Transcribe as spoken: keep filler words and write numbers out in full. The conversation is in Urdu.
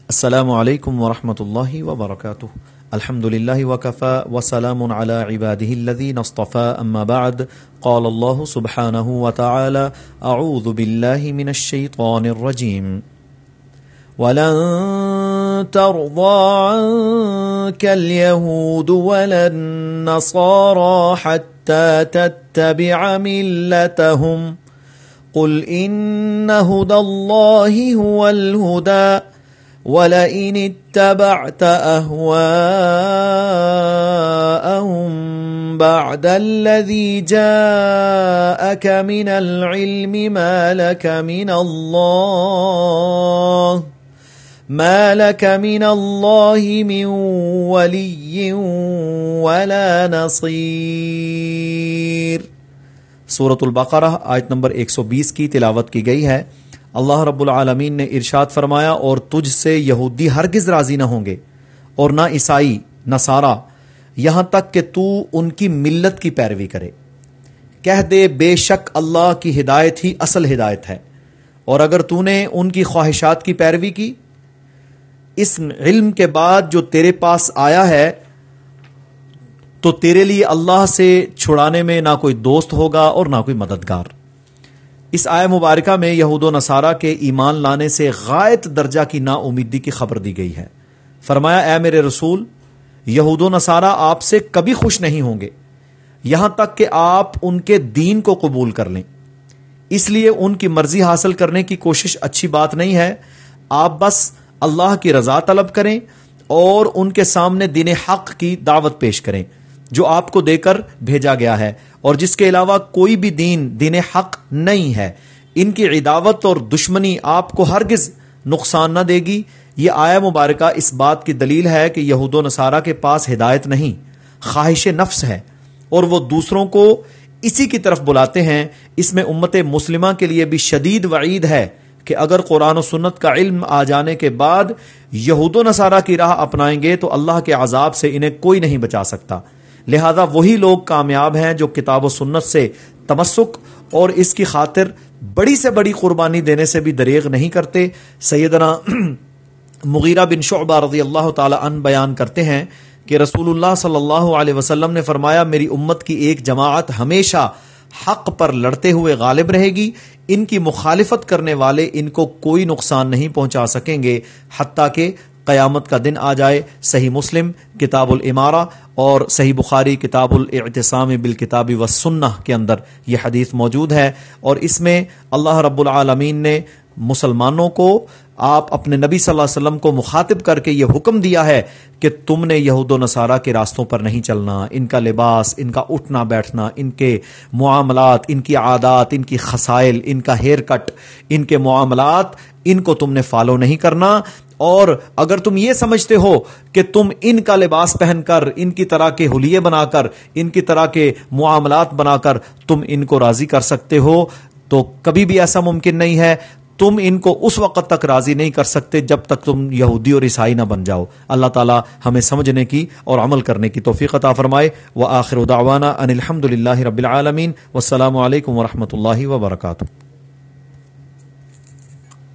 السلام علیکم ورحمۃ اللہ وبرکاتہ. الحمد للہ وکفی وسلام علی عباده الذین اصطفی. اما بعد قال اللہ سبحانہ وتعالی اعوذ باللہ من الشیطان الرجیم ولن ترضى عنك اليهود ولا النصارى حتى تتبع ملتهم قل إن هدى الله هو الهدى وَلَئِنِ اتَّبَعْتَ أَهْوَاءَهُمْ بَعْدَ الَّذِي جَاءَكَ مِنَ الْعِلْمِ مَا لَكَ مِنَ اللَّهِ مَا لَكَ مِنَ اللَّهِ مِنْ وَلِيٍّ وَلَا نَصِيرٍ. سورۃ البقرہ آیت نمبر ایک سو بیس کی تلاوت کی گئی ہے. اللہ رب العالمین نے ارشاد فرمایا، اور تجھ سے یہودی ہرگز راضی نہ ہوں گے اور نہ عیسائی نصارہ، یہاں تک کہ تو ان کی ملت کی پیروی کرے. کہہ دے بے شک اللہ کی ہدایت ہی اصل ہدایت ہے، اور اگر تو نے ان کی خواہشات کی پیروی کی اس علم کے بعد جو تیرے پاس آیا ہے، تو تیرے لیے اللہ سے چھڑانے میں نہ کوئی دوست ہوگا اور نہ کوئی مددگار. اس آیہ مبارکہ میں یہود و نصارہ کے ایمان لانے سے غایت درجہ کی نا امیدی کی خبر دی گئی ہے. فرمایا، اے میرے رسول، یہود و نصارہ آپ سے کبھی خوش نہیں ہوں گے یہاں تک کہ آپ ان کے دین کو قبول کر لیں. اس لیے ان کی مرضی حاصل کرنے کی کوشش اچھی بات نہیں ہے. آپ بس اللہ کی رضا طلب کریں اور ان کے سامنے دین حق کی دعوت پیش کریں جو آپ کو دے کر بھیجا گیا ہے، اور جس کے علاوہ کوئی بھی دین دین حق نہیں ہے. ان کی عداوت اور دشمنی آپ کو ہرگز نقصان نہ دے گی. یہ آیہ مبارکہ اس بات کی دلیل ہے کہ یہود و نصارہ کے پاس ہدایت نہیں، خواہش نفس ہے، اور وہ دوسروں کو اسی کی طرف بلاتے ہیں. اس میں امت مسلمہ کے لیے بھی شدید وعید ہے کہ اگر قرآن و سنت کا علم آ جانے کے بعد یہود و نصارہ کی راہ اپنائیں گے تو اللہ کے عذاب سے انہیں کوئی نہیں بچا سکتا. لہذا وہی لوگ کامیاب ہیں جو کتاب و سنت سے تمسک اور اس کی خاطر بڑی سے بڑی قربانی دینے سے بھی دریغ نہیں کرتے. سیدنا مغیرہ بن شعبہ رضی اللہ تعالی عنہ بیان کرتے ہیں کہ رسول اللہ صلی اللہ علیہ وسلم نے فرمایا، میری امت کی ایک جماعت ہمیشہ حق پر لڑتے ہوئے غالب رہے گی. ان کی مخالفت کرنے والے ان کو کوئی نقصان نہیں پہنچا سکیں گے حتیٰ کہ قیامت کا دن آ جائے. صحیح مسلم کتاب الامارہ اور صحیح بخاری کتاب الاعتصام بالکتاب والسنہ کے اندر یہ حدیث موجود ہے. اور اس میں اللہ رب العالمین نے مسلمانوں کو آپ اپنے نبی صلی اللہ علیہ وسلم کو مخاطب کر کے یہ حکم دیا ہے کہ تم نے یہود و نصارہ کے راستوں پر نہیں چلنا. ان کا لباس، ان کا اٹھنا بیٹھنا، ان کے معاملات، ان کی عادات، ان کی خصائل، ان کا ہیئر کٹ، ان کے معاملات، ان کو تم نے فالو نہیں کرنا. اور اگر تم یہ سمجھتے ہو کہ تم ان کا لباس پہن کر، ان کی طرح کے حلیے بنا کر، ان کی طرح کے معاملات بنا کر تم ان کو راضی کر سکتے ہو، تو کبھی بھی ایسا ممکن نہیں ہے. تم ان کو اس وقت تک راضی نہیں کر سکتے جب تک تم یہودی اور عیسائی نہ بن جاؤ. اللہ تعالی ہمیں سمجھنے کی اور عمل کرنے کی توفیق عطا فرمائے. وآخر دعوانا ان الحمد للہ رب العالمین. والسلام علیکم ورحمۃ اللہ وبرکاتہ.